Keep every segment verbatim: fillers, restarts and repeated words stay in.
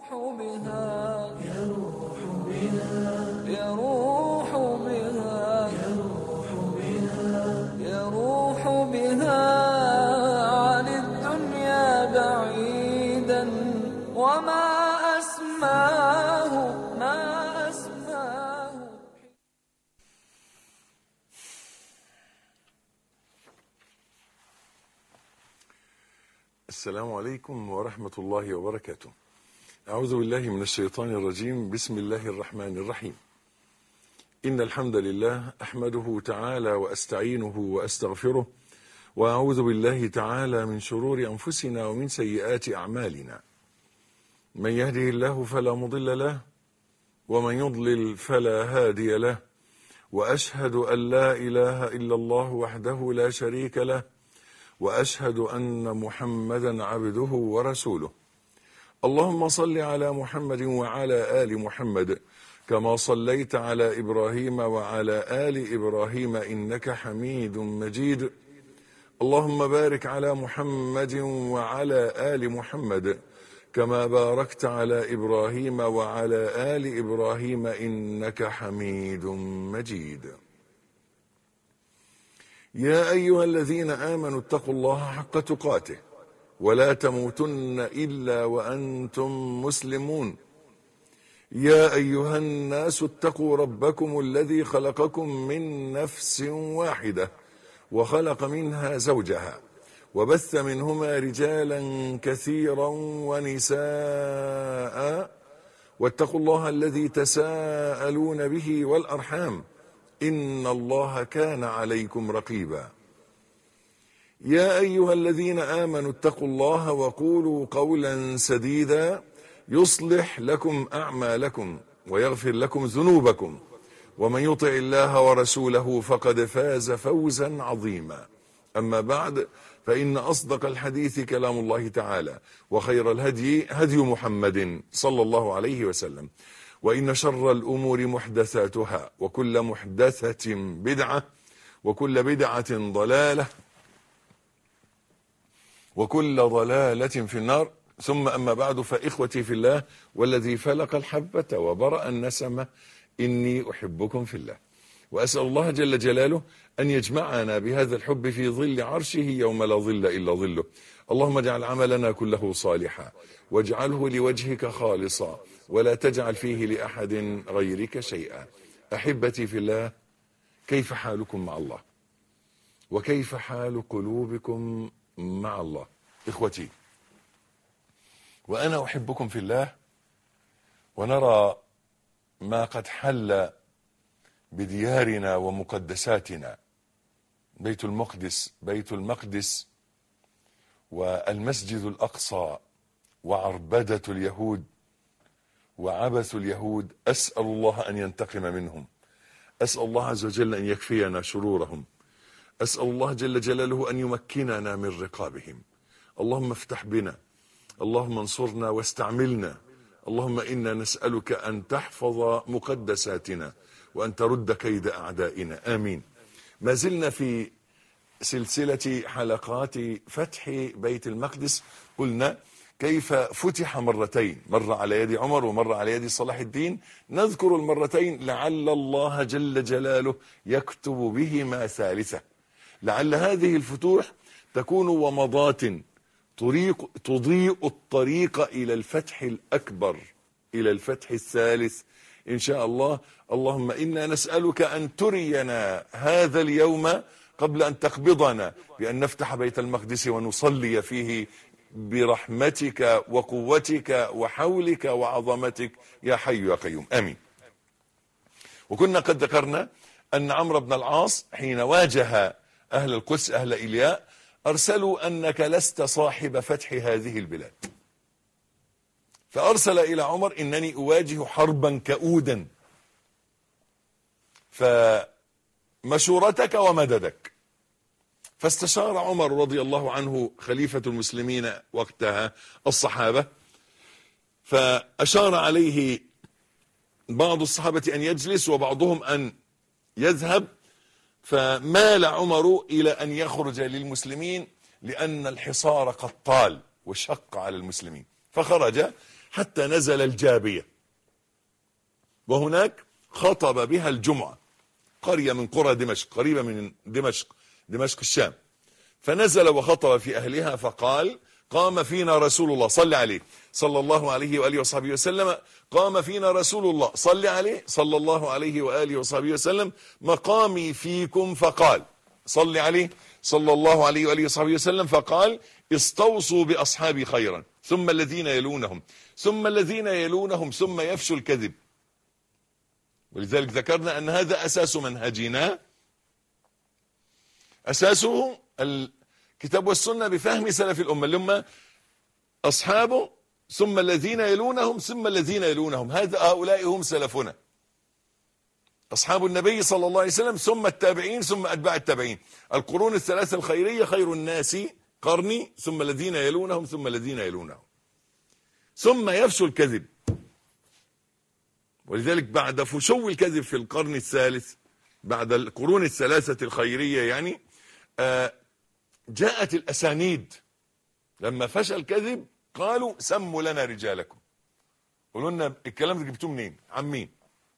بها يروح بها يروح بها يروح بها يروح بها عن الدنيا بعيدا وما أسماه ما أسماه. السلام عليكم ورحمة الله وبركاته. أعوذ بالله من الشيطان الرجيم. بسم الله الرحمن الرحيم. إن الحمد لله أحمده تعالى وأستعينه وأستغفره، وأعوذ بالله تعالى من شرور أنفسنا ومن سيئات أعمالنا. من يهده الله فلا مضل له، ومن يضلل فلا هادي له، وأشهد أن لا إله إلا الله وحده لا شريك له، وأشهد أن محمدا عبده ورسوله. اللهم صل على محمد وعلى آل محمد كما صليت على إبراهيم وعلى آل إبراهيم إنك حميد مجيد. اللهم بارك على محمد وعلى آل محمد كما باركت على إبراهيم وعلى آل إبراهيم إنك حميد مجيد. يا أيها الذين آمنوا اتقوا الله حق تقاته ولا تموتن إلا وأنتم مسلمون. يا أيها الناس اتقوا ربكم الذي خلقكم من نفس واحدة وخلق منها زوجها وبث منهما رجالا كثيرا ونساء، واتقوا الله الذي تساءلون به والأرحام إن الله كان عليكم رقيبا. يا أيها الذين آمنوا اتقوا الله وقولوا قولا سديدا يصلح لكم أعمالكم ويغفر لكم ذنوبكم، ومن يطع الله ورسوله فقد فاز فوزا عظيما. أما بعد، فإن أصدق الحديث كلام الله تعالى، وخير الهدي هدي محمد صلى الله عليه وسلم، وإن شر الأمور محدثاتها، وكل محدثة بدعة، وكل بدعة ضلالة، وكل ضلالة في النار. ثم أما بعد، فإخوتي في الله والذي فلق الحبة وبرأ النسمة، إني أحبكم في الله، وأسأل الله جل جلاله أن يجمعنا بهذا الحب في ظل عرشه يوم لا ظل إلا ظله. اللهم اجعل عملنا كله صالحا، واجعله لوجهك خالصا، ولا تجعل فيه لأحد غيرك شيئا. أحبتي في الله، كيف حالكم مع الله؟ وكيف حال قلوبكم مع الله؟ إخوتي، وأنا أحبكم في الله، ونرى ما قد حل بديارنا ومقدساتنا، بيت المقدس بيت المقدس والمسجد الأقصى، وعربدة اليهود وعبث اليهود. أسأل الله أن ينتقم منهم، أسأل الله عز وجل أن يكفينا شرورهم، أسأل الله جل جلاله أن يمكننا من رقابهم. اللهم افتح بنا، اللهم انصرنا واستعملنا، اللهم إنا نسألك أن تحفظ مقدساتنا وأن ترد كيد أعدائنا، آمين. ما زلنا في سلسلة حلقات فتح بيت المقدس. قلنا كيف فتح مرتين، مرة على يد عمر ومرة على يد صلاح الدين. نذكر المرتين لعل الله جل جلاله يكتب بهما ثالثة، لعل هذه الفتوح تكون ومضات طريق تضيء الطريق إلى الفتح الأكبر، إلى الفتح الثالث إن شاء الله. اللهم إنا نسألك أن ترينا هذا اليوم قبل أن تقبضنا، بأن نفتح بيت المقدس ونصلي فيه برحمتك وقوتك وحولك وعظمتك يا حي يا قيوم، آمين. وكنا قد ذكرنا أن عمرو بن العاص حين واجه أهل القدس أهل إيلاء أرسلوا أنك لست صاحب فتح هذه البلاد، فأرسل إلى عمر إنني أواجه حربا كؤودا، فمشورتك ومددك. فاستشار عمر رضي الله عنه خليفة المسلمين وقتها الصحابة، فأشار عليه بعض الصحابة أن يجلس وبعضهم أن يذهب، فمال عمر إلى أن يخرج للمسلمين لأن الحصار قد طال وشق على المسلمين. فخرج حتى نزل الجابية، وهناك خطب بها الجمعة، قرية من قرى دمشق قريبة من دمشق دمشق الشام. فنزل وخطب في أهلها فقال: قام فينا رسول الله، صلى عليه صلى الله عليه وآله وصحبه وسلم، قام فينا رسول الله صلى عليه صلى الله عليه وآله وصحبه وسلم، مقامي فيكم فقال، صلى عليه صلى الله عليه وآله وصحبه وسلم فقال: استوصوا بأصحابي خيرا، ثم الذين يلونهم، ثم الذين يلونهم، ثم يفشو الكذب. ولذلك ذكرنا أن هذا أساس منهجنا، أساسه الكتاب والسنة بفهم سلف الأمة اللي هم أصحابه، ثم الذين يلونهم، ثم الذين يلونهم، هذا هؤلاء هم سلفنا، أصحاب النبي صلى الله عليه وسلم، ثم التابعين، ثم أتباع التابعين، القرون الثلاثة الخيرية، خير الناس قرني، ثم الذين يلونهم، ثم الذين يلونهم، ثم يفشو الكذب. ولذلك بعد فشو الكذب في القرن الثالث، بعد القرون الثلاثة الخيرية يعني، آه جاءت الأسانيد. لما فشى الكذب قالوا: سموا لنا رجالكم، قولوا لنا الكلام ده جبتوه منين، عن مين؟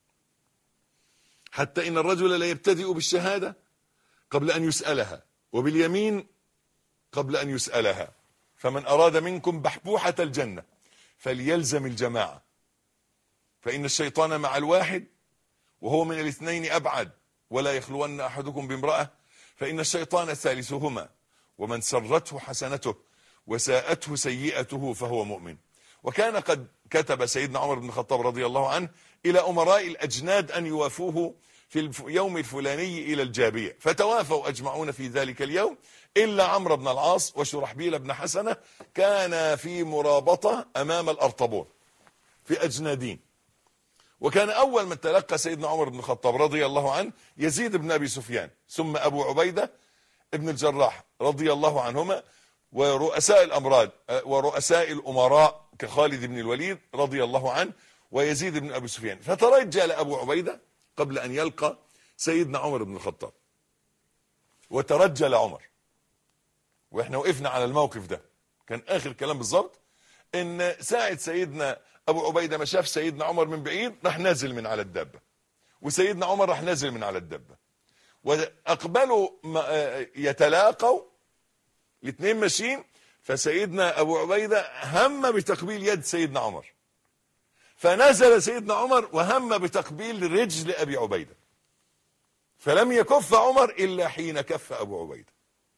حتى إن الرجل لا يبتدئ بالشهادة قبل أن يسألها، وباليمين قبل أن يسألها. فمن أراد منكم بحبوحة الجنة فليلزم الجماعة، فإن الشيطان مع الواحد وهو من الاثنين أبعد، ولا يخلون أحدكم بامرأة فإن الشيطان ثالثهما، ومن سرته حسنته وساءته سيئته فهو مؤمن. وكان قد كتب سيدنا عمر بن الخطاب رضي الله عنه إلى أمراء الأجناد أن يوافوه في اليوم الفلاني إلى الجابية، فتوافوا أجمعون في ذلك اليوم إلا عمرو بن العاص وشرحبيل بن حسنة، كان في مرابطة أمام الأرطبون في أجنادين. وكان أول من تلقى سيدنا عمر بن الخطاب رضي الله عنه يزيد بن أبي سفيان، ثم أبو عبيدة ابن الجراح رضي الله عنهما، ورؤساء الأمراض ورؤساء الأمراء كخالد بن الوليد رضي الله عنه، ويزيد بن أبي سفيان. فترجل أبو عبيدة قبل أن يلقى سيدنا عمر بن الخطاب، وترجل عمر، وإحنا وقفنا على الموقف ده، كان آخر كلام بالظبط إن ساعة سيدنا أبو عبيدة ما شاف سيدنا عمر من بعيد راح نازل من على الدابة، وسيدنا عمر راح نازل من على الدابة، وأقبلوا يتلاقوا الاثنين ماشيين، فسيدنا أبو عبيدة هم بتقبيل يد سيدنا عمر، فنزل سيدنا عمر وهم بتقبيل رجل أبي عبيدة، فلم يكف عمر إلا حين كف أبو عبيدة،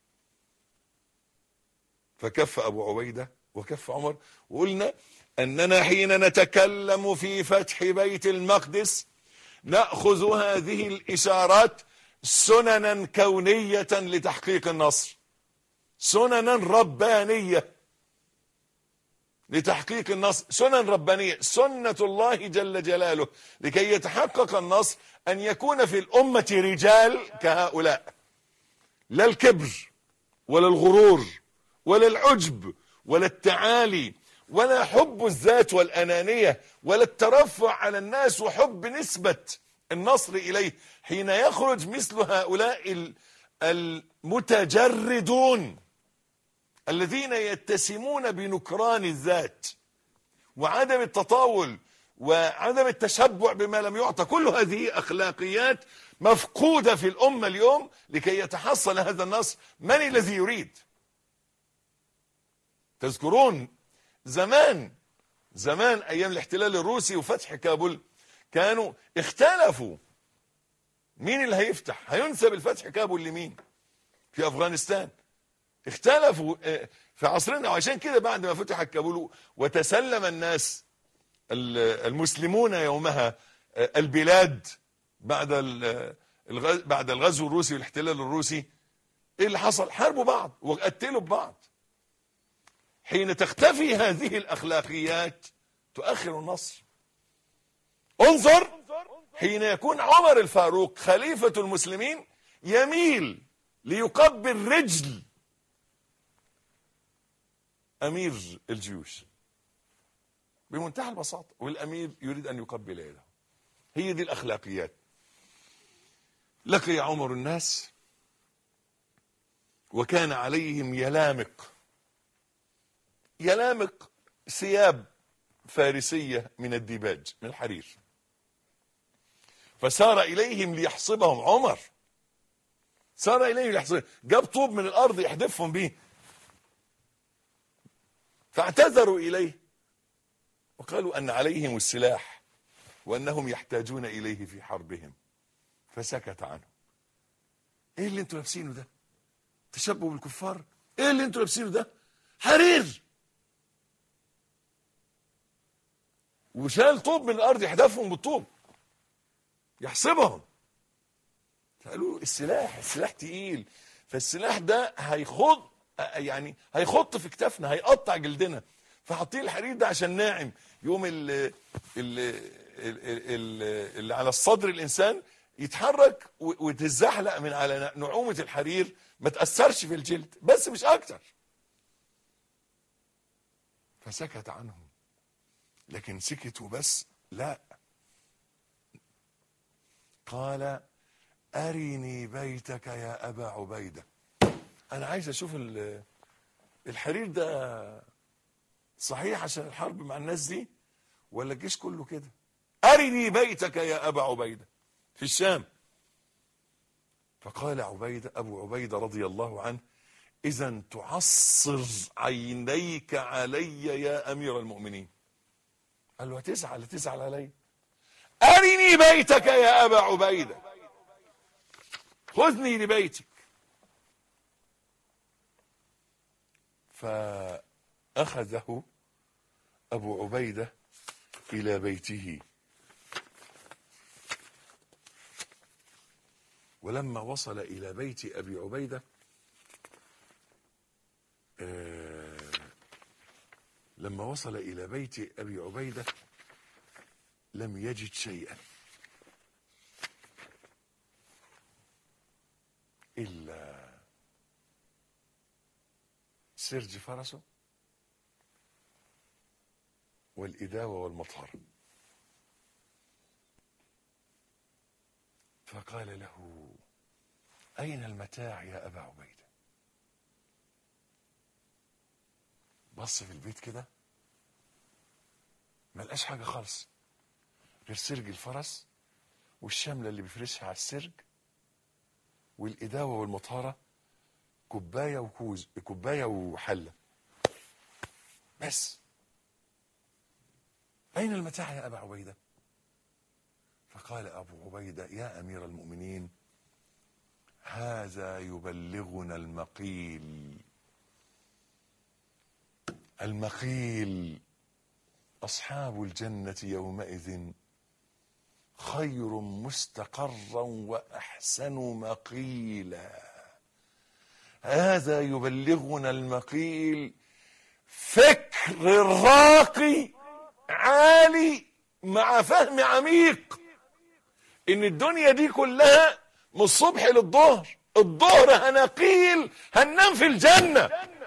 فكف أبو عبيدة وكف عمر. وقلنا أننا حين نتكلم في فتح بيت المقدس نأخذ هذه الإشارات سننا كونية لتحقيق النصر، سننا ربانية لتحقيق النصر، سنن ربانية، سنة الله جل جلاله لكي يتحقق النصر أن يكون في الأمة رجال كهؤلاء، لا الكبر ولا الغرور ولا العجب ولا التعالي ولا حب الذات والأنانية ولا الترفع على الناس وحب نسبة النصر إليه. حين يخرج مثل هؤلاء المتجردون الذين يتسمون بنكران الذات وعدم التطاول وعدم التشبع بما لم يعطى، كل هذه أخلاقيات مفقودة في الأمة اليوم. لكي يتحصل هذا النصر من الذي يريد؟ تذكرون زمان زمان أيام الاحتلال الروسي وفتح كابول، كانوا اختلفوا مين اللي هيفتح، هينسب الفتح كابول لمين في أفغانستان، اختلفوا في عصرنا. وعشان كده بعد ما فتح كابول وتسلم الناس المسلمون يومها البلاد بعد بعد الغزو الروسي والاحتلال الروسي، ايه اللي حصل؟ حاربوا بعض وقتلوا ببعض. حين تختفي هذه الأخلاقيات تؤخر النصر. انظر حين يكون عمر الفاروق خليفة المسلمين يميل ليقبل رجل أمير الجيوش بمنتهى البساطة، والأمير يريد أن يقبل يده. هي دي الأخلاقيات. لقي عمر الناس وكان عليهم يلامق يلامق ثياب فارسية من الديباج، من الحرير، فسار إليهم ليحصبهم. عمر سار إليهم ليحصبهم، جاب طوب من الأرض يحدفهم به، فاعتذروا إليه وقالوا أن عليهم السلاح وأنهم يحتاجون إليه في حربهم، فسكت عنه. إيه اللي انتوا لابسينه ده؟ تشبهوا بالكفار؟ إيه اللي انتوا لابسينه ده؟ حرير. وشال طوب من الأرض يحدفهم بالطوب يحسبهم. فقالوا السلاح السلاح تقيل، فالسلاح ده هيخض، يعني هيخط في كتافنا، هيقطع جلدنا، فحاطين الحرير ده عشان ناعم، يوم اللي, اللي, اللي, اللي على الصدر الإنسان يتحرك وتزحلق من على نعومة الحرير، ما تأثرش في الجلد، بس مش أكتر. فسكت عنهم. لكن سكتوا بس؟ لا، قال أرني بيتك يا أبا عبيدة. أنا عايز أشوف الحرير ده صحيح عشان الحرب مع الناس دي، ولا الجيش كله كده؟ أرني بيتك يا أبا عبيدة في الشام. فقال عبيدة أبو عبيدة رضي الله عنه: إذا تعصر عينيك علي يا أمير المؤمنين. قال له: هتزعل هتزعل علي؟ أرني بيتك يا أبا عبيدة، خذني لبيتك. فأخذه أبو عبيدة إلى بيته، ولما وصل إلى بيت أبي عبيدة آه لما وصل إلى بيت أبي عبيدة لم يجد شيئا إلا سرج فرسه والإداوة والمطهرة. فقال له: أين المتاع يا أبا عبيدة؟ بص في البيت كده، ما لقاش حاجة خالص غير سرج الفرس والشملة اللي بيفرشها على السرج والإداوة والمطهرة، كوباية وكوز، كوباية وحلة بس. أين المتاع يا أبا عبيدة؟ فقال أبو عبيدة: يا أمير المؤمنين، هذا يبلغنا المقيل. المقيل أصحاب الجنة يومئذ خير مستقرا وأحسن مقيلا. هذا يبلغنا المقيل، فكر راقي عالي مع فهم عميق، ان الدنيا دي كلها من الصبح للظهر، الظهر هنقيل هننام في الجنة.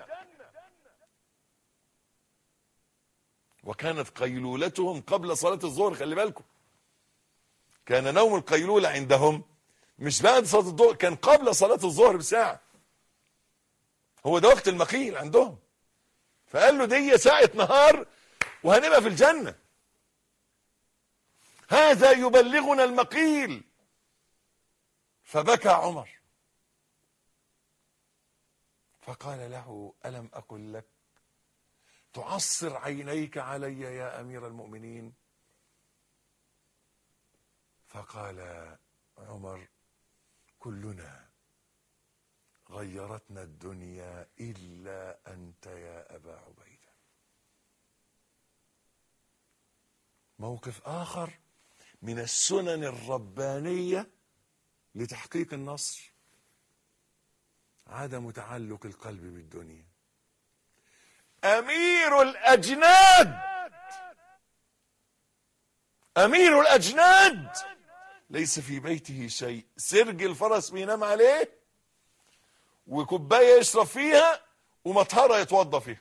وكانت قيلولتهم قبل صلاة الظهر، خلي بالكم، كان نوم القيلولة عندهم مش بعد صلاة الظهر، كان قبل صلاة الظهر بساعة، هو ده وقت المقيل عندهم. فقال له دي ساعة نهار وهنبقى في الجنة. هذا يبلغنا المقيل. فبكى عمر فقال له: ألم أقل لك تعصر عينيك علي يا أمير المؤمنين؟ فقال عمر: كلنا غيرتنا الدنيا إلا أنت يا أبا عبيدة. موقف آخر من السنن الربانية لتحقيق النصر: عدم تعلق القلب بالدنيا. أمير الأجناد أمير الأجناد ليس في بيته شيء، سرج الفرس بينام عليه وكوباية يشرب فيها ومطهرة يتوضى فيها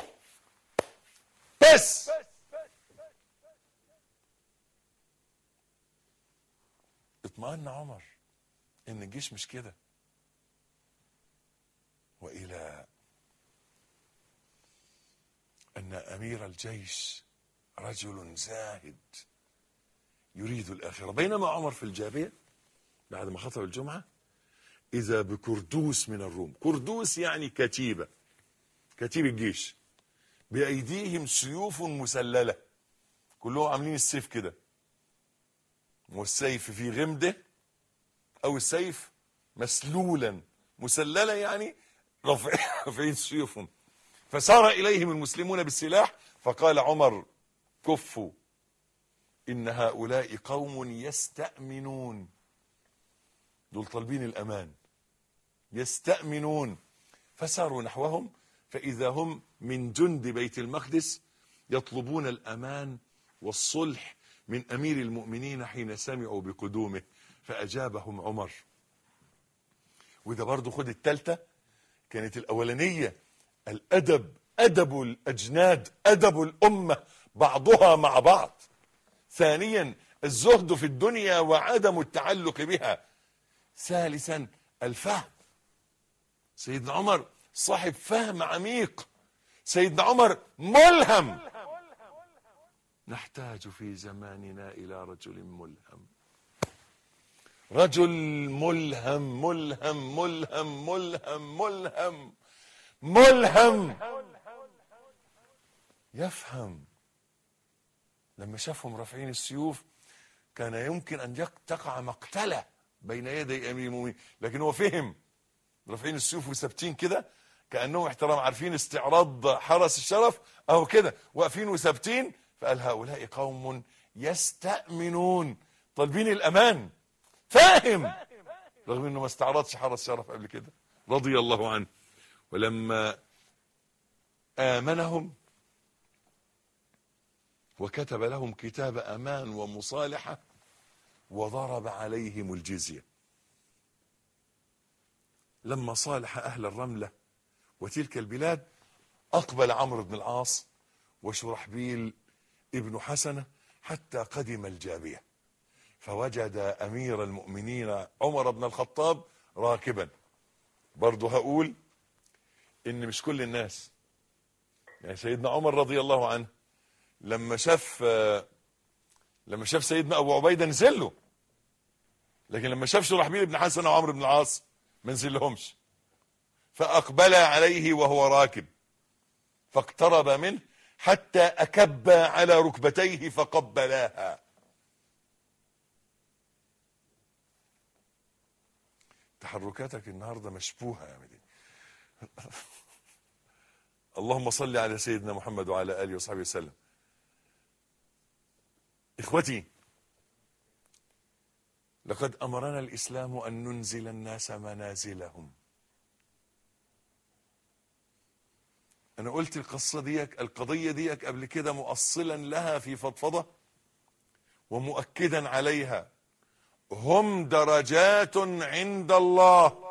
بس. اطمأن عمر ان الجيش مش كده. وإلى أن أمير الجيش رجل زاهد يريد الآخرة. بينما عمر في الجابية بعد ما خطب الجمعة إذا بكردوس من الروم، كردوس يعني كتيبة، كتيب الجيش، بأيديهم سيوف مسللة، كلهم عاملين السيف كده، والسيف في غمده أو السيف مسلولا، مسللة يعني رافعين سيوفهم. فسار إليهم المسلمون بالسلاح فقال عمر كفوا إن هؤلاء قوم يستأمنون، دول طالبين الأمان، يستأمنون. فساروا نحوهم فإذا هم من جند بيت المقدس يطلبون الأمان والصلح من أمير المؤمنين حين سمعوا بقدومه، فأجابهم عمر. وده برضو خد التالتة، كانت الأولانية الأدب، أدب الأجناد، أدب الأمة بعضها مع بعض. ثانيا الزهد في الدنيا وعدم التعلق بها. ثالثا الفهم، سيدنا عمر صاحب فهم عميق، سيدنا عمر ملهم. نحتاج في زماننا إلى رجل ملهم، رجل ملهم ملهم ملهم ملهم ملهم ملهم يفهم. لما شافهم رافعين السيوف كان يمكن أن تقع مقتلة بين يدي أمير المؤمنين، لكن هو فهم، رافعين السيوف وثابتين كده كأنهم احترام، عارفين استعراض حرس الشرف أو كده، واقفين وثابتين، فقال هؤلاء قوم يستأمنون، طالبين الأمان. فاهم، رغم انه ما استعرضش حرس شرف قبل كده رضي الله عنه. ولما آمنهم وكتب لهم كتاب أمان ومصالحة وضرب عليهم الجزية، لما صالح أهل الرملة وتلك البلاد أقبل عمرو بن العاص وشرحبيل ابن حسنة حتى قدم الجابية، فوجد أمير المؤمنين عمر بن الخطاب راكبا. برضو هقول إن مش كل الناس، يعني سيدنا عمر رضي الله عنه لما شاف لما شاف سيدنا أبو عبيدة نزل له، لكن لما شاف شرحبيل بن حسنة وعمرو بن العاص ما نزلهمش، فأقبل عليه وهو راكب فاقترب منه حتى أكب على ركبتيه فقبلاها. تحركاتك النهارده مشبوهه يا مدين. اللهم صل على سيدنا محمد وعلى اله وصحبه وسلم. اخوتي، لقد امرنا الاسلام ان ننزل الناس منازلهم. انا قلت القصه ديك القضيه ديك قبل كده مؤصلا لها في فضفضه ومؤكدا عليها، هم درجات عند الله.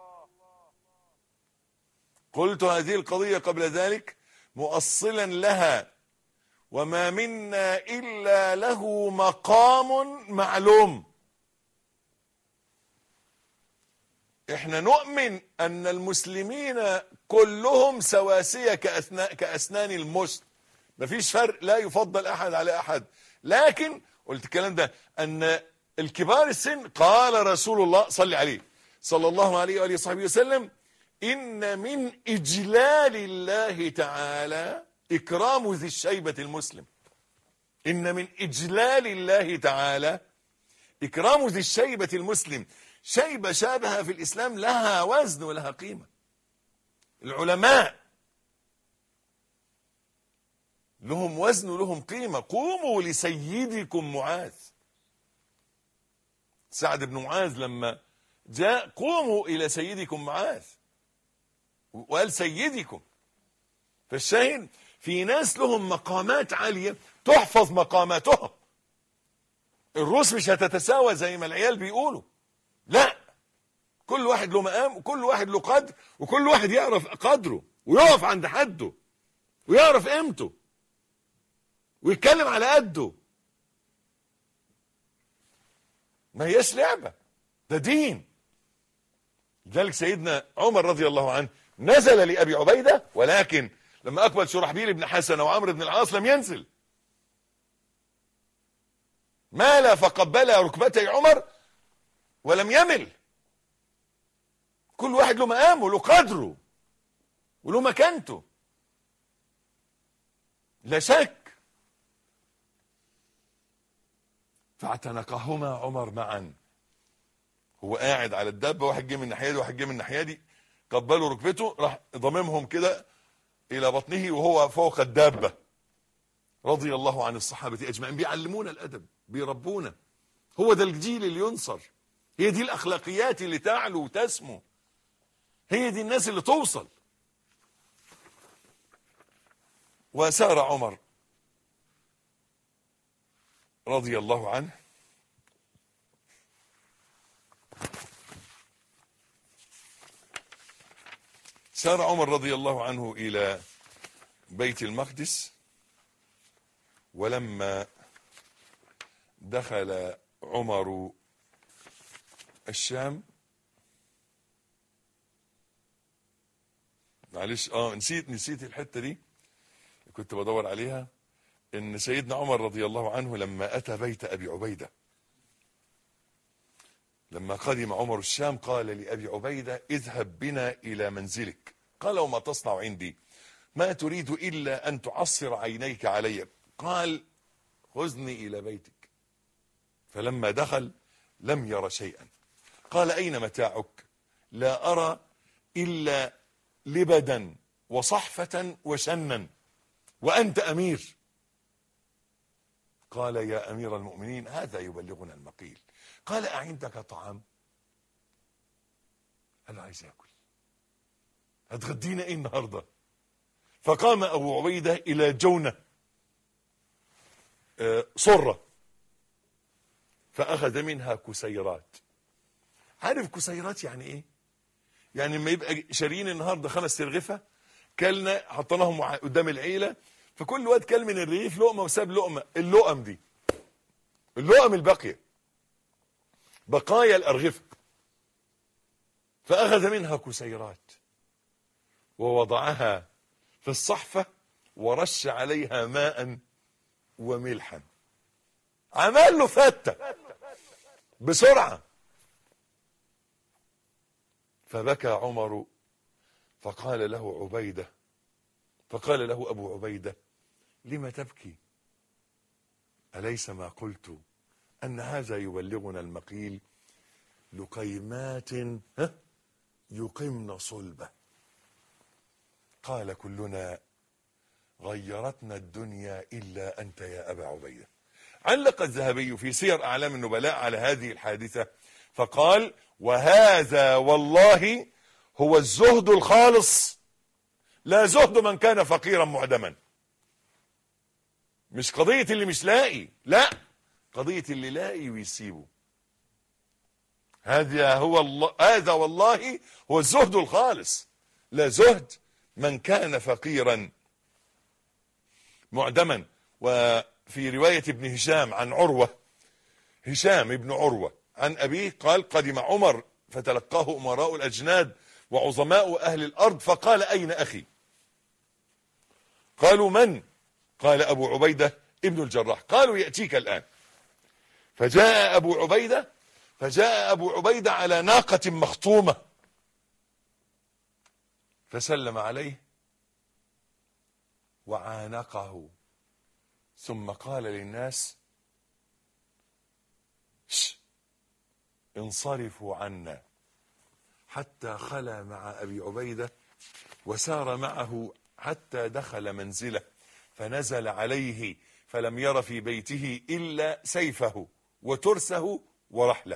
قلت هذه القضية قبل ذلك مؤصلا لها، وما منا إلا له مقام معلوم. احنا نؤمن أن المسلمين كلهم سواسية كأسنان المشط، مفيش فرق، لا يفضل أحد على أحد. لكن قلت الكلام ده أن الكبار السن قال رسول الله صلى عليه صلى الله عليه وآله وصحبه وسلم إن من إجلال الله تعالى إكرام ذي الشيبة المسلم. إن من إجلال الله تعالى إكرام ذي الشيبة المسلم. شيبة شابها في الإسلام لها وزن ولها قيمة. العلماء لهم وزن ولهم قيمة. قوموا لسيدكم معاذ. سعد بن معاذ لما جاء قوموا إلى سيدكم معاذ وقال سيدكم. فالشاهد في ناس لهم مقامات عالية تحفظ مقاماتهم. الروس مش هتتساوى زي ما العيال بيقولوا، لا، كل واحد له مقام وكل واحد له قدر، وكل واحد يعرف قدره ويقف عند حده ويعرف قيمته ويتكلم على قده. ما هياش لعبة، ده دين. لذلك سيدنا عمر رضي الله عنه نزل لأبي عبيدة، ولكن لما أقبل شرحبيل بن حسنة وعمرو بن العاص لم ينزل. مال فقبل ركبتي عمر ولم يمل. كل واحد له مقامه وله قدره وله مكانته لا شك. فاعتنقهما عمر معا، هو قاعد على الدابه، واحد جه من الناحيه دي واحد جه من الناحيه دي، قبلوا ركبته، راح ضممهم كده الى بطنه وهو فوق الدابه. رضي الله عن الصحابه اجمعين، بيعلمونا الادب، بيربونا. هو ده الجيل اللي ينصر، هي دي الاخلاقيات اللي تعلو وتسمو، هي دي الناس اللي توصل. وسار عمر رضي الله عنه سار عمر رضي الله عنه إلى بيت المقدس. ولما دخل عمر الشام، معلش اه نسيت نسيت الحتة دي كنت بدور عليها، ان سيدنا عمر رضي الله عنه لما اتى بيت ابي عبيدة، لما قدم عمر الشام قال لأبي عبيدة اذهب بنا إلى منزلك. قال وما تصنع عندي؟ ما تريد إلا أن تعصر عينيك علي. قال خذني إلى بيتك. فلما دخل لم ير شيئا. قال أين متاعك؟ لا أرى إلا لبدا وصحفة وشنا وأنت أمير. قال يا أمير المؤمنين هذا يبلغنا المقيل. قال أعندك طعام؟ قال له عايز ياكل، هتغدينا ايه النهارده؟ فقام ابو عبيده الى جونه آه صره فاخذ منها كسيرات. عارف كسيرات يعني ايه؟ يعني لما يبقى شاريين النهارده خمس ترغفه، كلنا حطيناهم قدام العيله، فكل واد كل من الرغيف لقمه وساب لقمه، اللقم دي اللقم الباقيه بقايا الأرغفة، فأخذ منها كسيرات ووضعها في الصحفة ورش عليها ماء وملحا. عمل له فتة بسرعة. فبكى عمر فقال له عبيدة فقال له أبو عبيدة لم تبكي؟ أليس ما قلت أن هذا يبلغنا المقيل؟ لقيمات يقمن صلبة. قال كلنا غيرتنا الدنيا إلا أنت يا أبا عبيدة. علق الذهبي في سير أعلام النبلاء على هذه الحادثة فقال وهذا والله هو الزهد الخالص، لا زهد من كان فقيرا معدما. مش قضية اللي مش لاقي، لا، قضية اللي لاقي ويسيبه. هذا هو الله، هذا والله هو الزهد الخالص، لا زهد من كان فقيرا معدما. وفي رواية ابن هشام عن عروة، هشام ابن عروة عن أبيه قال قدم عمر فتلقاه أمراء الأجناد وعظماء أهل الأرض فقال أين أخي؟ قالوا من؟ قال أبو عبيدة ابن الجراح. قالوا يأتيك الآن. فجاء أبو عبيدة فجاء أبو عبيدة على ناقة مخطومة فسلم عليه وعانقه ثم قال للناس انصرفوا عنا، حتى خلى مع أبي عبيدة وسار معه حتى دخل منزله فنزل عليه فلم ير في بيته إلا سيفه وترسه ورحله.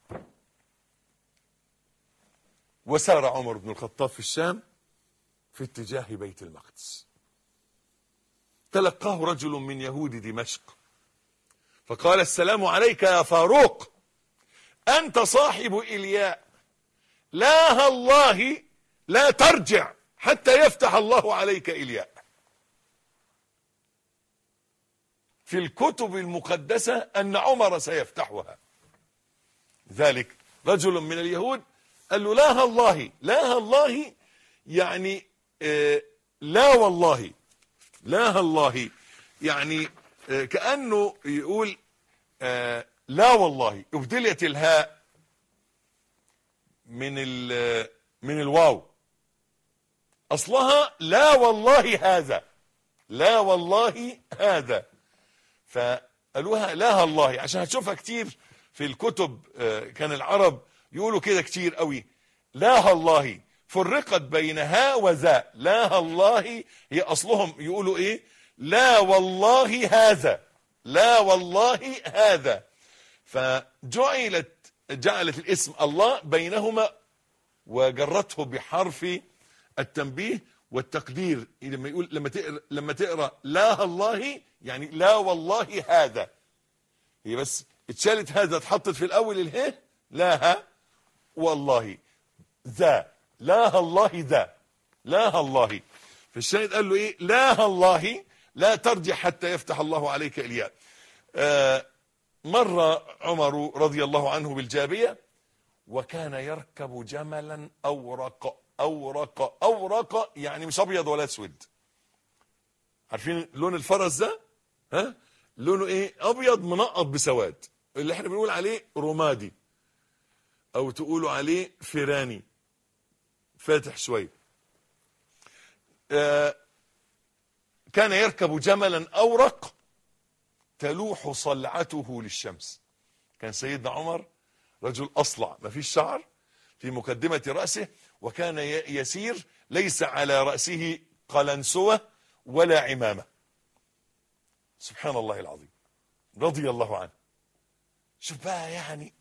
وسار عمر بن الخطاب في الشام في اتجاه بيت المقدس. تلقاه رجل من يهود دمشق فقال السلام عليك يا فاروق، أنت صاحب إلياء، لا الله لا ترجع حتى يفتح الله عليك إلياء. في الكتب المقدسة أن عمر سيفتحها. ذلك رجل من اليهود قال له لا الله، لا الله يعني آه لا والله، لا الله يعني آه كأنه يقول آه لا والله ابدلت الهاء من من الواو، اصلها لا والله هذا، لا والله هذا، فقالوها لا الله عشان هتشوفها كتير في الكتب. آه كان العرب يقولوا كده كتير قوي، لا الله فرقت بين ها وذا. لا الله هي اصلهم يقولوا ايه؟ لا والله هذا، لا والله هذا، فجعلت جعلت الاسم الله بينهما وجرته بحرف التنبيه والتقدير. لما يقول لما تقرا لما تقرا لا الله يعني لا والله هذا، هي بس اتشالت هذا اتحطت في الاول اله، لا ها والله ذا، لا الله ذا، لا الله. فالشاهد قال له ايه؟ لا الله لا ترجع حتى يفتح الله عليك الياء. آه مر عمر رضي الله عنه بالجابية وكان يركب جملا أورق أورق أورق، يعني مش أبيض ولا أسود. عارفين لون الفرس ده؟ ها؟ لونه إيه؟ أبيض منقط بسواد، اللي احنا بنقول عليه رمادي أو تقولوا عليه فيراني، فاتح شوية. آه كان يركب جملا أورق تلوح صلعته للشمس. كان سيدنا عمر رجل أصلع ما فيش شعر في مقدمة رأسه، وكان يسير ليس على رأسه قلنسوة ولا عمامة. سبحان الله العظيم، رضي الله عنه. شوف بقى، يعني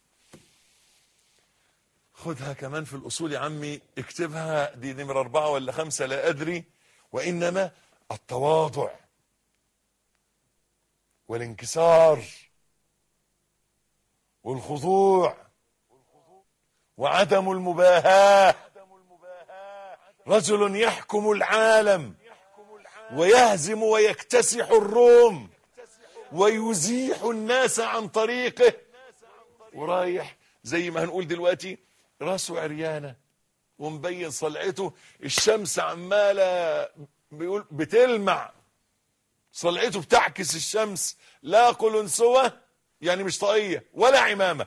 خدها كمان في الأصول يا عمي، اكتبها، دي نمرة أربعة ولا خمسة لا أدري. وإنما التواضع والانكسار والخضوع وعدم المباهاة. رجل يحكم العالم ويهزم ويكتسح الروم ويزيح الناس عن طريقه، ورايح زي ما هنقول دلوقتي راسه عريانة ومبين صلعته، الشمس عمالة بيقول بتلمع، صلعته بتعكس الشمس، لا قلنسوة يعني مش طاقية ولا عمامة،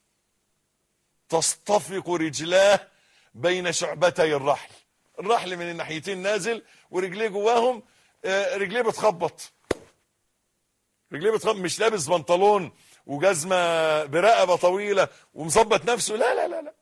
تصطفق رجلاه بين شعبتي الرحل. الرحل من الناحيتين نازل ورجليه جواهم، رجليه بتخبط، رجليه بتخبط، مش لابس بنطلون وجزمة برقبة طويلة ومظبط نفسه، لا لا لا لا،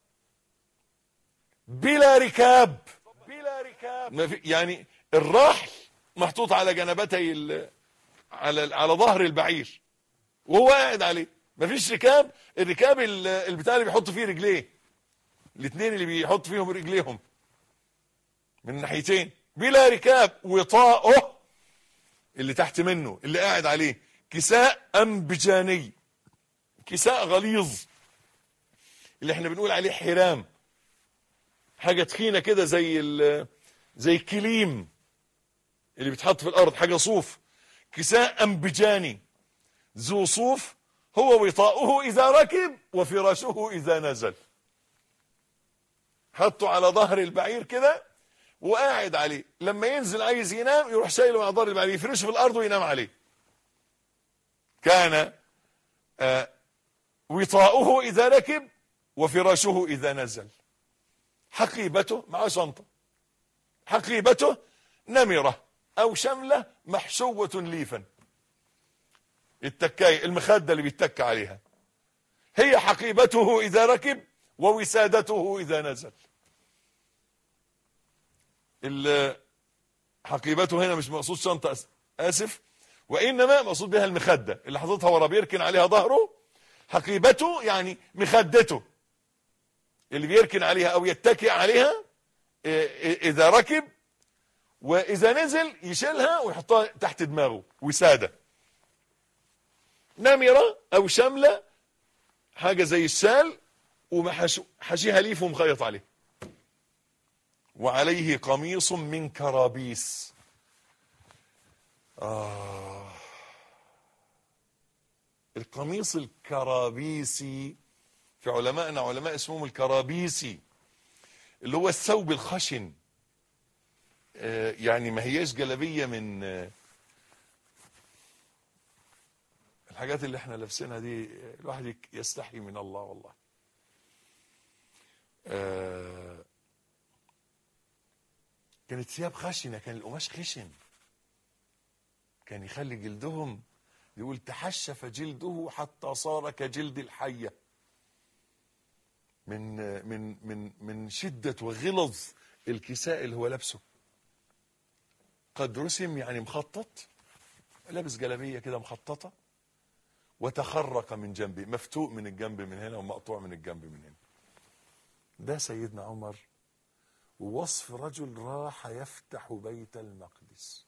بلا ركاب، بلا ركاب، يعني الرحل محطوط على جنبتي على على ظهر البعير وهو قاعد عليه، مفيش ركاب. الركاب البتاع اللي بيحط فيه رجليه، الاثنين اللي بيحط فيهم رجليهم من الناحيتين، بلا ركاب. وطاءه اللي تحت منه اللي قاعد عليه كساء أنبجاني، كساء غليظ اللي احنا بنقول عليه حرام، حاجة تخينة كده زي زي الكليم اللي بيتحط في الأرض، حاجة صوف. كساء أنبجاني ذو صوف، هو وطاؤه إذا ركب وفراشه إذا نزل. حطه على ظهر البعير كده وقاعد عليه، لما ينزل عايز ينام يروح شايله من على ظهر البعير يفرشه في الأرض وينام عليه. كان آه وطاؤه إذا ركب وفراشه إذا نزل. حقيبته مع شنطة، حقيبته نمرة أو شملة محشوة ليفا، التكاية المخدة اللي بيتك عليها هي حقيبته إذا ركب ووسادته إذا نزل. حقيبته هنا مش مقصود شنطة آسف، وإنما مقصود بها المخدة اللي حاططها ورا بيركن عليها ظهره. حقيبته يعني مخدته اللي بيركن عليها أو يتكئ عليها إذا ركب، وإذا نزل يشيلها ويحطها تحت دماغه، وسادة. نمرة أو شملة، حاجة زي الشال وحشيها ليف ومخيط عليه. وعليه قميص من كرابيس. آه. القميص الكرابيسي في علماءنا علماء اسمهم الكرابيسي، اللي هو الثوب الخشن، آه يعني ما هياش جلبية من آه الحاجات اللي احنا لابسينها دي الواحد يستحي من الله والله. آه كانت ثياب خشنة، كان القماش خشن، كان يخلي جلدهم، يقول تحشف جلده حتى صار كجلد الحية، من من من من شدة وغلظ الكساء اللي هو لابسه. قد رسم يعني مخطط، لابس جلابية كده مخططة، وتخرق من جنبه، مفتوق من الجنب من هنا ومقطوع من الجنب من هنا. ده سيدنا عمر، ووصف رجل راح يفتح بيت المقدس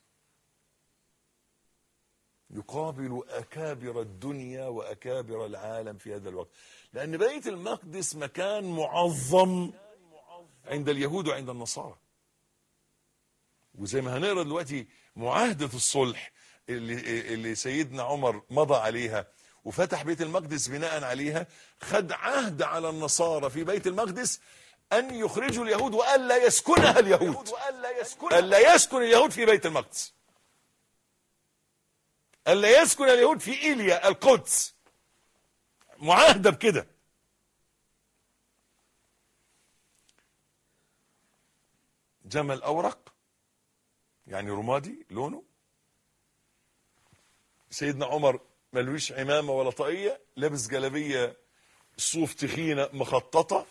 يقابل أكابر الدنيا وأكابر العالم في هذا الوقت، لأن بيت المقدس مكان معظم عند اليهود وعند النصارى. وزي ما هنقرأ دلوقتي معاهدة الصلح اللي, اللي سيدنا عمر مضى عليها وفتح بيت المقدس بناء عليها، خد عهد على النصارى في بيت المقدس أن يخرجوا اليهود وألا يسكنها اليهود، ألا يسكن اليهود في بيت المقدس، ألا يسكن اليهود في إيليا القدس، معاهدة بكده. جمل أورق يعني رمادي لونه، سيدنا عمر ملوش عمامة ولا طاقية، لابس جلابية صوف تخينة مخططة،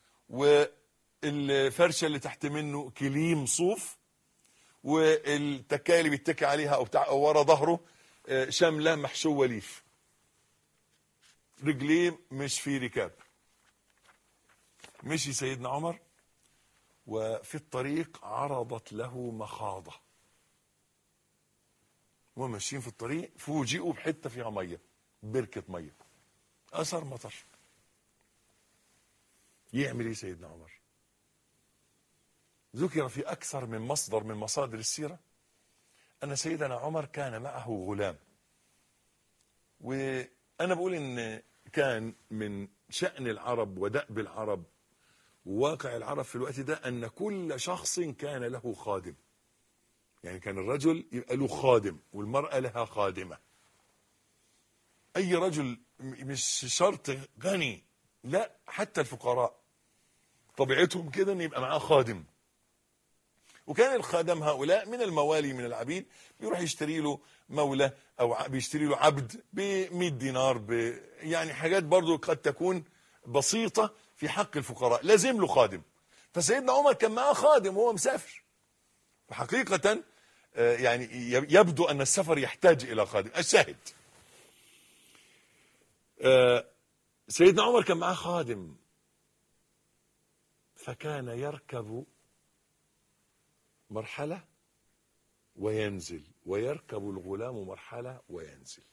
والفرشة اللي تحت منه كليم صوف، والتكاية اللي بيتكي عليها أو, أو ورا ظهره شاملة محشوة ليف، رجليه مش في ركاب. مشي سيدنا عمر، وفي الطريق عرضت له مخاضة، وهم ماشيين في الطريق فوجئوا بحتة فيها مية، بركة مية، أثر مطر. يعمل ايه سيدنا عمر؟ ذكر في أكثر من مصدر من مصادر السيرة أن سيدنا عمر كان معه غلام، وأنا بقول إن كان من شأن العرب ودأب العرب وواقع العرب في الوقت ده أن كل شخص كان له خادم، يعني كان الرجل يبقى له خادم والمرأة لها خادمة. أي رجل مش شرط غني، لا، حتى الفقراء طبيعتهم كده أن يبقى معاه خادم. وكان الخادم هؤلاء من الموالي من العبيد، بيروح يشتري له مولى أو بيشتري له عبد ب مئة دينار، ب يعني حاجات برضو قد تكون بسيطة في حق الفقراء، لازم له خادم. فسيدنا عمر كان معاه خادم وهو مسافر، وحقيقة يعني يبدو أن السفر يحتاج إلى خادم. الشاهد سيدنا عمر كان معاه خادم، فكان يركب مرحلة وينزل، ويركب الغلام مرحلة وينزل.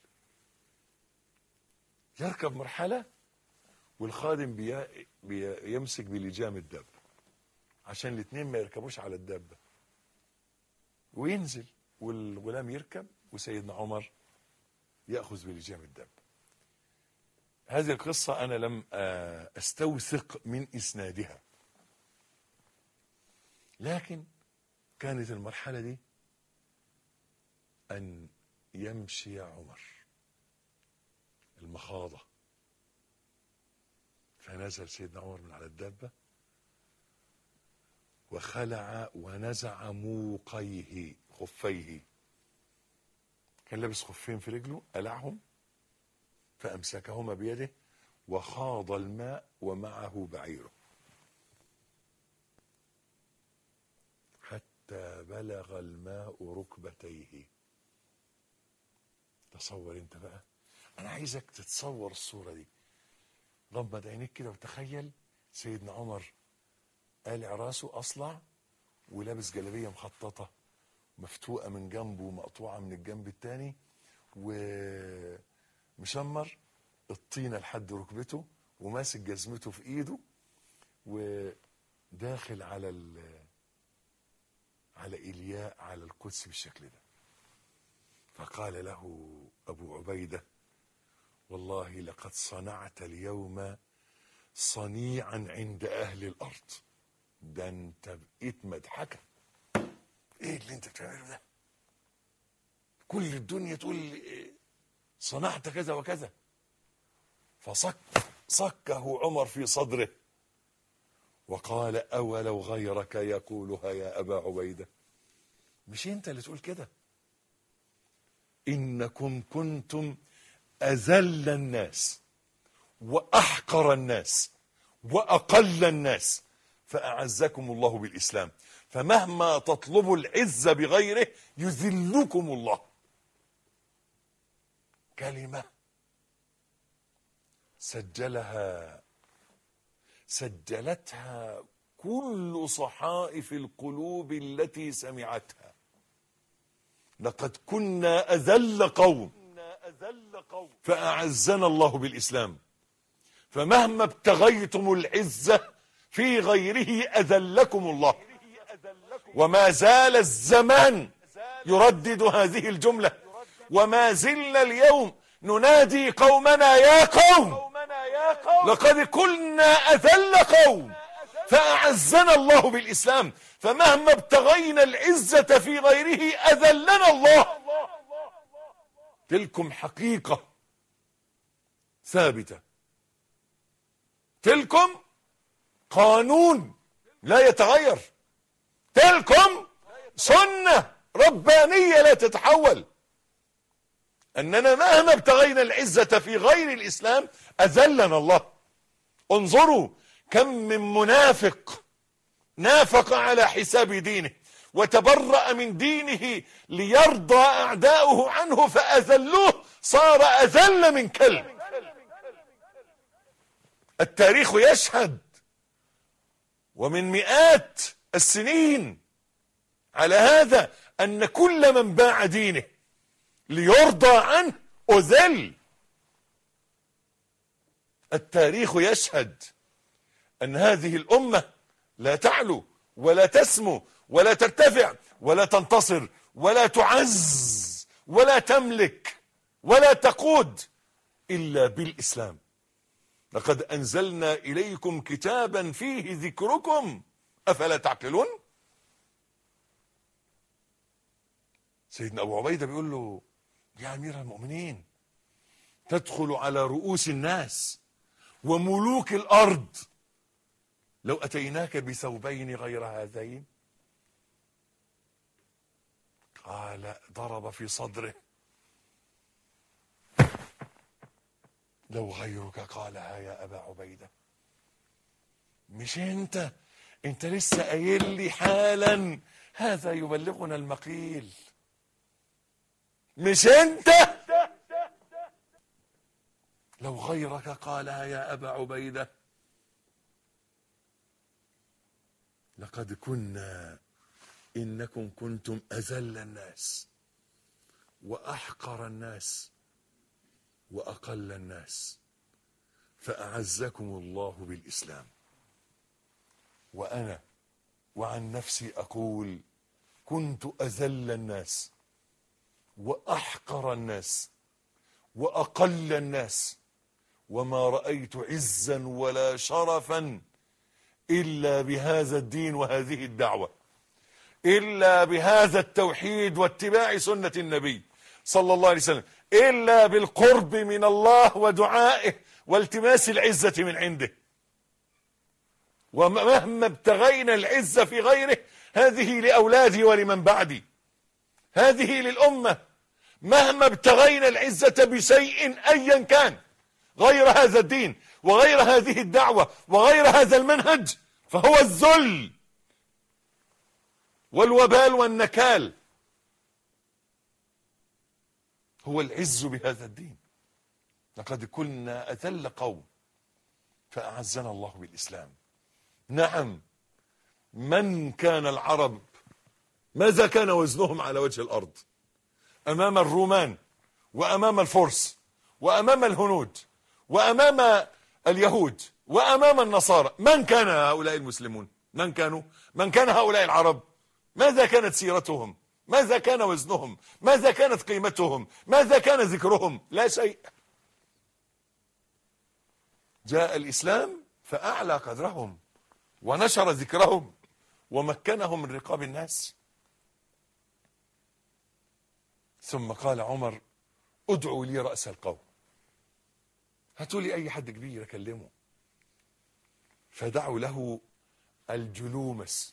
يركب مرحلة والخادم بي... بيمسك بلجام الدابة عشان الاثنين ما يركبوش على الدابة، وينزل والغلام يركب وسيدنا عمر يأخذ بلجام الدابة. هذه القصة أنا لم أستوثق من إسنادها، لكن كانت المرحلة دي أن يمشي عمر المخاضة، فنزل سيدنا عمر من على الدابة وخلع ونزع موقيه خفيه، كان لابس خفين في رجله، قلعهم فأمسكهما بيده وخاض الماء ومعه بعيره حتى بلغ الماء ركبتيه. تصور انت بقى، انا عايزك تتصور الصورة دي، غمض عينيك كده وتخيل سيدنا عمر قالع راسه اصلع ولابس جلابية مخططة مفتوقة من جنبه ومقطوعة من الجنب التاني، ومشمر الطينة لحد ركبته وماسك جزمته في ايده وداخل على ال على إلياء على القدس بالشكل ده. فقال له أبو عبيدة: والله لقد صنعت اليوم صنيعا عند أهل الأرض، ده انت بقيت مضحكة، ايه اللي انت بتعمله ده؟ كل الدنيا تقول إيه؟ صنعت كذا وكذا. فصك صكه عمر في صدره وقال أولو غيرك يقولها يا أبا عبيدة. مش انت اللي تقول كده؟ إنكم كنتم أذل الناس وأحقر الناس وأقل الناس فأعزكم الله بالإسلام، فمهما تطلبوا العزة بغيره يذلكم الله. كلمة سجلها سجلتها كل صحائف القلوب التي سمعتها. لقد كنا أذل قوم فأعزنا الله بالإسلام، فمهما ابتغيتم العزة في غيره أذلكم الله. وما زال الزمان يردد هذه الجملة، وما زلنا اليوم ننادي قومنا يا قوم لقد كنا أذل قوم فأعزنا الله بالإسلام، فمهما ابتغينا العزة في غيره أذلنا الله. تلكم حقيقة ثابتة، تلكم قانون لا يتغير، تلكم سنة ربانية لا تتحول، أننا مهما ابتغينا العزة في غير الإسلام أذلنا الله. انظروا كم من منافق نافق على حساب دينه وتبرأ من دينه ليرضى أعداؤه عنه فأذلوه، صار أذل من كلب. التاريخ يشهد، ومن مئات السنين على هذا، أن كل من باع دينه ليرضى عنه أذل. التاريخ يشهد أن هذه الأمة لا تعلو ولا تسمو ولا ترتفع ولا تنتصر ولا تعز ولا تملك ولا تقود إلا بالإسلام. لقد أنزلنا إليكم كتابا فيه ذكركم أفلا تعقلون. سيدنا أبو عبيدة بيقول له يا أمير المؤمنين، تدخل على رؤوس الناس وملوك الأرض، لو أتيناك بثوبين غير هذين. قال ضرب في صدره لو غيرك قالها يا أبا عبيدة. مش انت انت لسه قايل لي حالا هذا يبلغنا المقيل، مش انت؟ لو غيرك قالها يا أبا عبيدة. لقد كنا إنكم كنتم أذل الناس وأحقر الناس وأقل الناس فأعزكم الله بالإسلام. وأنا وعن نفسي أقول كنت أذل الناس وأحقر الناس وأقل الناس، وما رأيت عزا ولا شرفا إلا بهذا الدين وهذه الدعوة، إلا بهذا التوحيد واتباع سنة النبي صلى الله عليه وسلم، إلا بالقرب من الله ودعائه والتماس العزة من عنده. ومهما ابتغينا العزة في غيره، هذه لأولادي ولمن بعدي، هذه للأمة. مهما ابتغينا العزة بشيء أيا كان غير هذا الدين وغير هذه الدعوة وغير هذا المنهج، فهو الذل والوبال والنكال. هو العز بهذا الدين. لقد كنا أذل قوم فأعزنا الله بالإسلام. نعم، من كان العرب ماذا كان وزنهم على وجه الأرض أمام الرومان وأمام الفرس وأمام الهنود وأمام اليهود وأمام النصارى؟ من كان هؤلاء المسلمون؟ من كانوا؟ من كان هؤلاء العرب؟ ماذا كانت سيرتهم؟ ماذا كان وزنهم؟ ماذا كانت قيمتهم؟ ماذا كان ذكرهم؟ لا شيء. جاء الإسلام فأعلى قدرهم ونشر ذكرهم ومكنهم من رقاب الناس. ثم قال عمر ادعوا لي رأس القوم، هاتوا لي اي حد كبير اكلمه. فدعوا له الجلومس،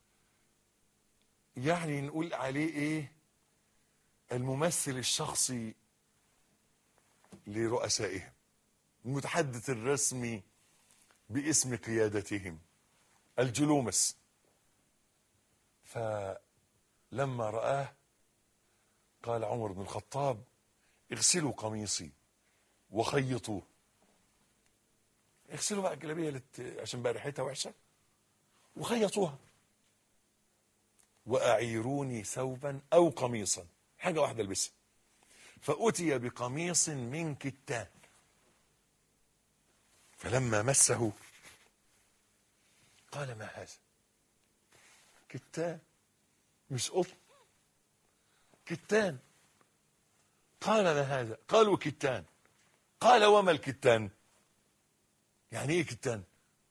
يعني نقول عليه ايه، الممثل الشخصي لرؤسائهم، المتحدث الرسمي باسم قيادتهم، الجلومس. فلما رآه قال عمر بن الخطاب اغسلوا قميصي وخيطوه. اغسلوا بقى الجلابيه لت... عشان بقى ريحتها وحشه، وخيطوها. واعيروني ثوبا او قميصا، حاجه واحده البسها. فأتي بقميص من كتان، فلما مسه قال ما هذا؟ كتان، مش قطن، كتان. قال ما هذا؟ قالوا كتان. قال وما الكتان؟ يعني ايه كتان؟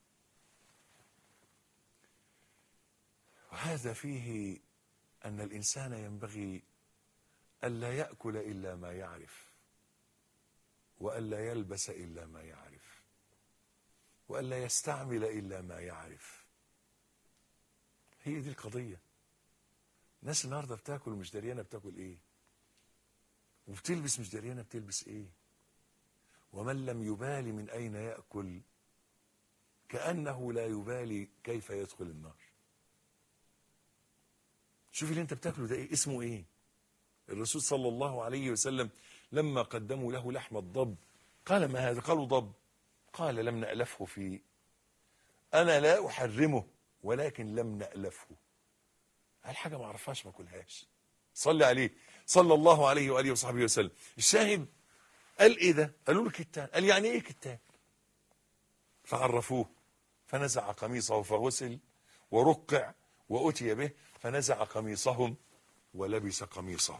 وهذا فيه أن الإنسان ينبغي ألا يأكل إلا ما يعرف، وألا يلبس إلا ما يعرف، وألا يستعمل إلا ما يعرف. هي دي القضية. الناس النهاردة بتاكل مش دريانة بتاكل إيه، وبتلبس مش دريانة بتلبس إيه. ومن لم يبالي من أين يأكل كأنه لا يبالي كيف يدخل النار. شوف اللي انت بتاكله ده ايه، اسمه ايه؟ الرسول صلى الله عليه وسلم لما قدموا له لحم الضب قال ما هذا؟ قالوا ضب. قال لم نألفه في، انا لا احرمه ولكن لم نألفه. قال حاجه ما اعرفهاش ما اكلهاش. صلي عليه صلى الله عليه واله وصحبه وسلم. الشاهد قال ايه ده؟ قالوا له كتان. قال يعني ايه كتان؟ فعرفوه، فنزع قميصه فغسل ورقع وأتي به، فنزع قميصهم ولبس قميصه.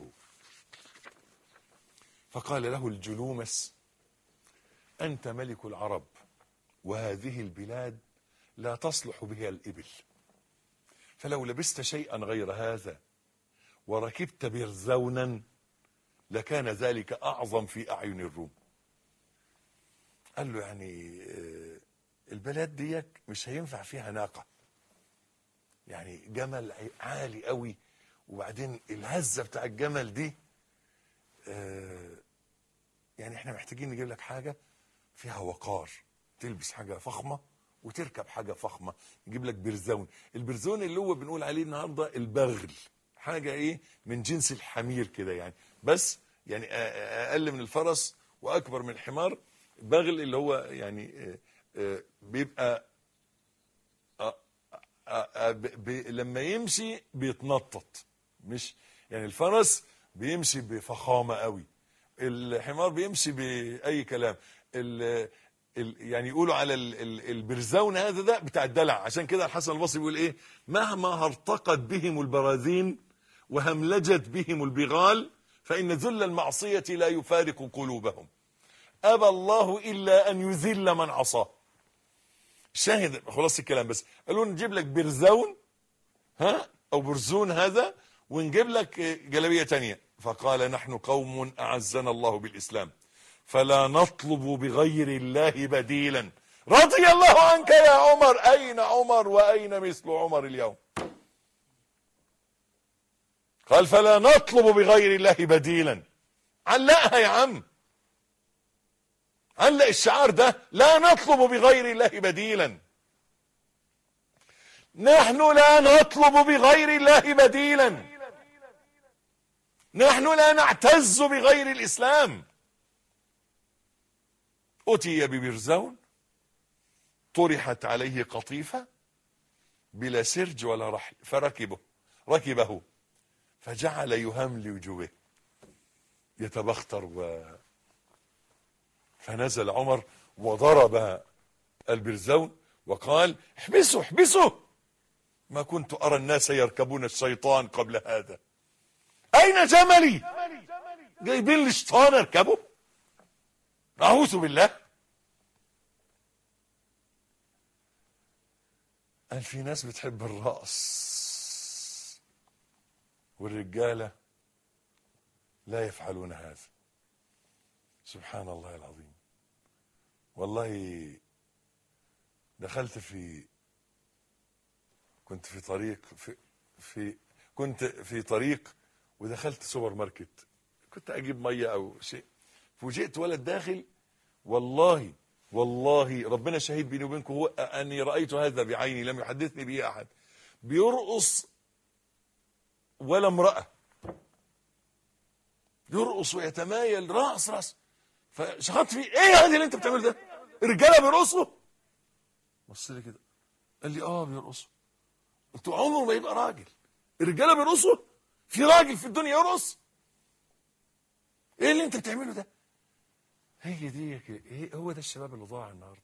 فقال له الجلومس أنت ملك العرب، وهذه البلاد لا تصلح بها الإبل، فلو لبست شيئا غير هذا وركبت برزونا لكان ذلك أعظم في أعين الروم. قال له يعني البلاد ديك مش هينفع فيها ناقة، يعني جمل عالي قوي، وبعدين الهزة بتاع الجمل دي آه يعني احنا محتاجين نجيب لك حاجة فيها وقار، تلبس حاجة فخمة وتركب حاجة فخمة. نجيب لك برزون. البرزون اللي هو بنقول عليه النهاردة البغل، حاجة ايه من جنس الحمير كده يعني، بس يعني اقل من الفرس واكبر من الحمار. بغل اللي هو يعني آه آه بيبقى آه آه بي لما يمشي بيتنطط، مش يعني الفرس بيمشي بفخامة قوي، الحمار بيمشي بأي كلام. ال ال يعني يقولوا على ال ال البرزون هذا ده بتاع الدلع. عشان كده الحسن البصري بيقول ايه، مهما هرطقت بهم البراذين وهملجت بهم البغال فإن ذل المعصية لا يفارق قلوبهم، أبى الله إلا أن يذل من عصاه. شاهد خلاص الكلام. بس قالوا نجيب لك برزون ها أو برزون هذا، ونجيب لك جلابية تانية. فقال نحن قوم أعزنا الله بالإسلام فلا نطلب بغير الله بديلا. رضي الله عنك يا عمر. أين عمر وأين مثل عمر اليوم؟ قال فلا نطلب بغير الله بديلا. علقها يا عم، علق الشعار ده، لا نطلب بغير الله بديلا. نحن لا نطلب بغير الله بديلا، نحن لا نعتز بغير الإسلام. أتي ببرزون طرحت عليه قطيفة بلا سرج ولا رحل، فركبه ركبه فجعل يهملج به يتبختر و... فنزل عمر وضرب البرزون وقال احبسوا احبسوا، ما كنت أرى الناس يركبون الشيطان قبل هذا. أين جملي؟ جايبين لي شيطان اركبه؟ أعوذ بالله. قال في ناس بتحب الرقص والرجالة لا يفعلون هذا. سبحان الله العظيم. والله دخلت في كنت في طريق في, في كنت في طريق ودخلت سوبر ماركت، كنت اجيب ميه او شيء، فوجئت ولد داخل، والله والله ربنا شهيد بيني وبينكم، هو اني رايت هذا بعيني لم يحدثني به احد، بيرقص ولا امراه، يرقص ويتمايل راس راس، فشخطت فيه، ايه هذا اللي انت بتعمله ده؟ الرجاله بيرقصوا؟ بص لي كده قال لي اه بيرقصوا. قلت له عمره ما يبقى راجل، الرجاله بيرقصوا؟ في راجل في الدنيا يرقص؟ ايه اللي انت بتعمله ده؟ هي دي ايه، هو ده الشباب اللي ضاع النهارده،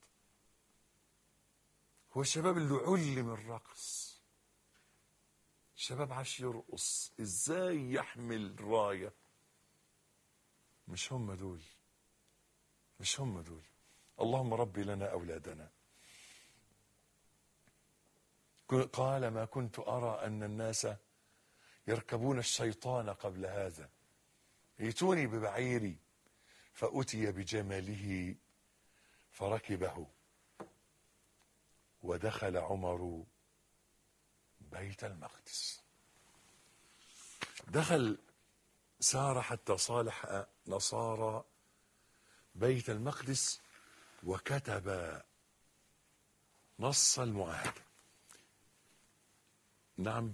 هو الشباب اللي علم الرقص، شباب عاش يرقص ازاي يحمل رايه. مش هم دول، مش هم دول. اللهم ربي لنا اولادنا. قال ما كنت ارى ان الناس يركبون الشيطان قبل هذا، ائتوني ببعيري فأتي بجمله فركبه ودخل عمر بيت المقدس. دخل سار حتى صالح نصارى بيت المقدس وكتب نص المعاهدة. نعم،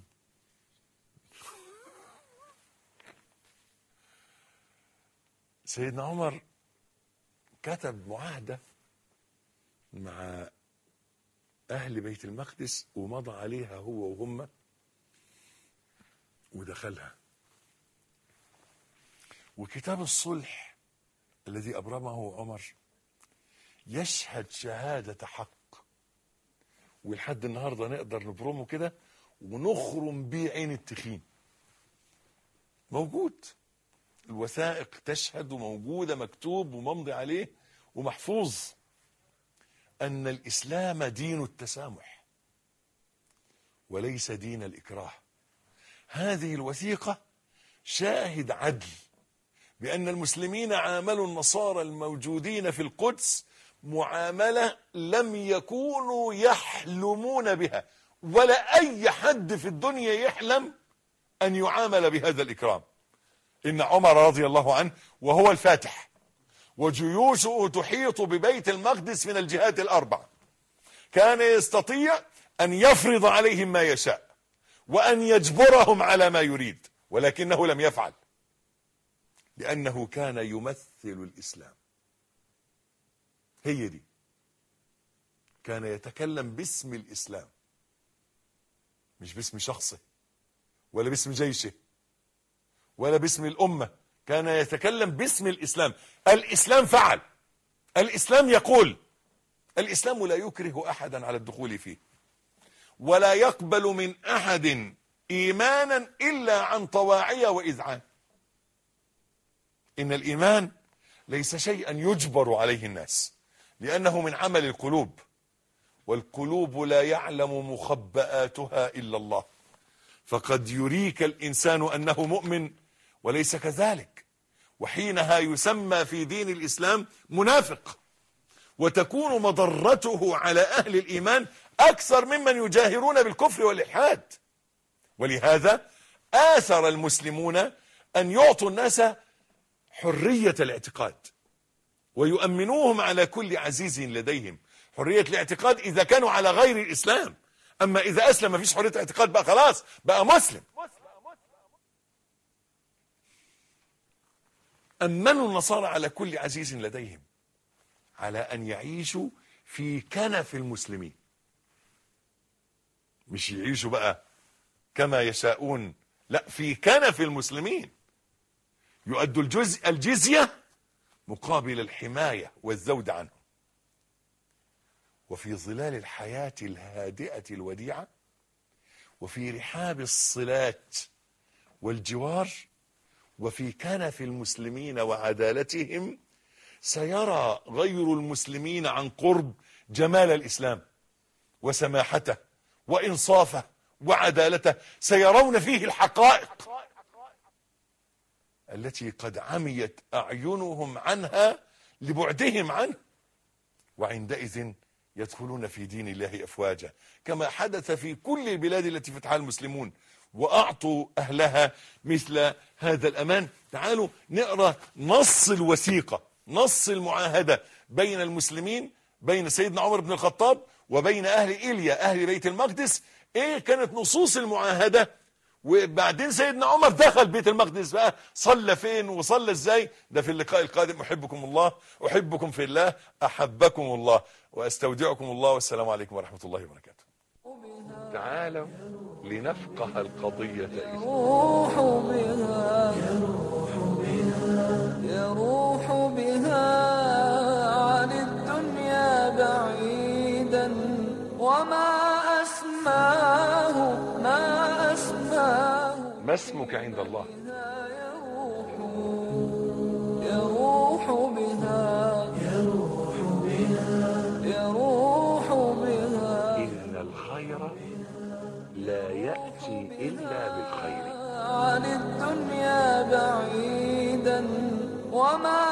سيدنا عمر كتب معاهدة مع أهل بيت المقدس ومضى عليها هو وهم ودخلها. وكتاب الصلح الذي أبرمه عمر يشهد شهادة حق، ولحد النهاردة نقدر نبرمه كده ونخرم بيه عين التخين. موجود، الوثائق تشهد وموجودة مكتوب وممضي عليه ومحفوظ أن الإسلام دين التسامح وليس دين الإكراه. هذه الوثيقة شاهد عدل بأن المسلمين عاملوا النصارى الموجودين في القدس معاملة لم يكونوا يحلمون بها، ولا أي حد في الدنيا يحلم أن يعامل بهذا الإكرام. إن عمر رضي الله عنه وهو الفاتح وجيوشه تحيط ببيت المقدس من الجهات الأربع، كان يستطيع أن يفرض عليهم ما يشاء وأن يجبرهم على ما يريد، ولكنه لم يفعل لأنه كان يمثل الإسلام. هي دي، كان يتكلم باسم الإسلام مش باسم شخصه ولا باسم جيشه ولا باسم الأمة، كان يتكلم باسم الإسلام. الإسلام فعل، الإسلام يقول، الإسلام لا يكره أحدا على الدخول فيه، ولا يقبل من أحد إيمانا إلا عن طواعية وإذعان. إن الإيمان ليس شيئا يجبر عليه الناس، لأنه من عمل القلوب، والقلوب لا يعلم مخبآتها إلا الله، فقد يريك الإنسان أنه مؤمن وليس كذلك، وحينها يسمى في دين الإسلام منافق، وتكون مضرته على أهل الإيمان أكثر ممن يجاهرون بالكفر والإلحاد. ولهذا آثر المسلمون أن يعطوا الناس حرية الاعتقاد ويؤمنوهم على كل عزيز لديهم. حرية الاعتقاد إذا كانوا على غير الإسلام، أما إذا أسلم ما فيش حرية اعتقاد، بقى خلاص بقى مسلم. أمنوا النصارى على كل عزيز لديهم على أن يعيشوا في كنف المسلمين، مش يعيشوا بقى كما يشاءون، لا، في كنف المسلمين، يؤدوا الجزء الجزية مقابل الحماية والذود عنه. وفي ظلال الحياة الهادئة الوديعة وفي رحاب الصلات والجوار وفي كنف المسلمين وعدالتهم سيرى غير المسلمين عن قرب جمال الإسلام وسماحته وإنصافه وعدالته، سيرون فيه الحقائق. التي قد عميت أعينهم عنها لبعدهم عنه، وعندئذ يدخلون في دين الله أفواجا، كما حدث في كل البلاد التي فتحها المسلمون وأعطوا أهلها مثل هذا الأمان. تعالوا نقرأ نص الوثيقة، نص المعاهدة بين المسلمين، بين سيدنا عمر بن الخطاب وبين أهل إيليا أهل بيت المقدس. إيه كانت نصوص المعاهدة؟ وبعدين سيدنا عمر دخل بيت المقدس بقى، صلى فين وصلى ازاي؟ ده في اللقاء القادم. أحبكم الله، أحبكم في الله، أحبكم الله، وأستودعكم الله، والسلام عليكم ورحمة الله وبركاته. تعالوا لنفقه القضية. يروح بها يروح بها عن الدنيا بعيدا، وما أسماه ما أسماه ما اسمك عند الله؟ يروح يروح بها يروح بها يروح بها إن الخير لا يأتي إلا بالخير. عن الدنيا بعيدا، وما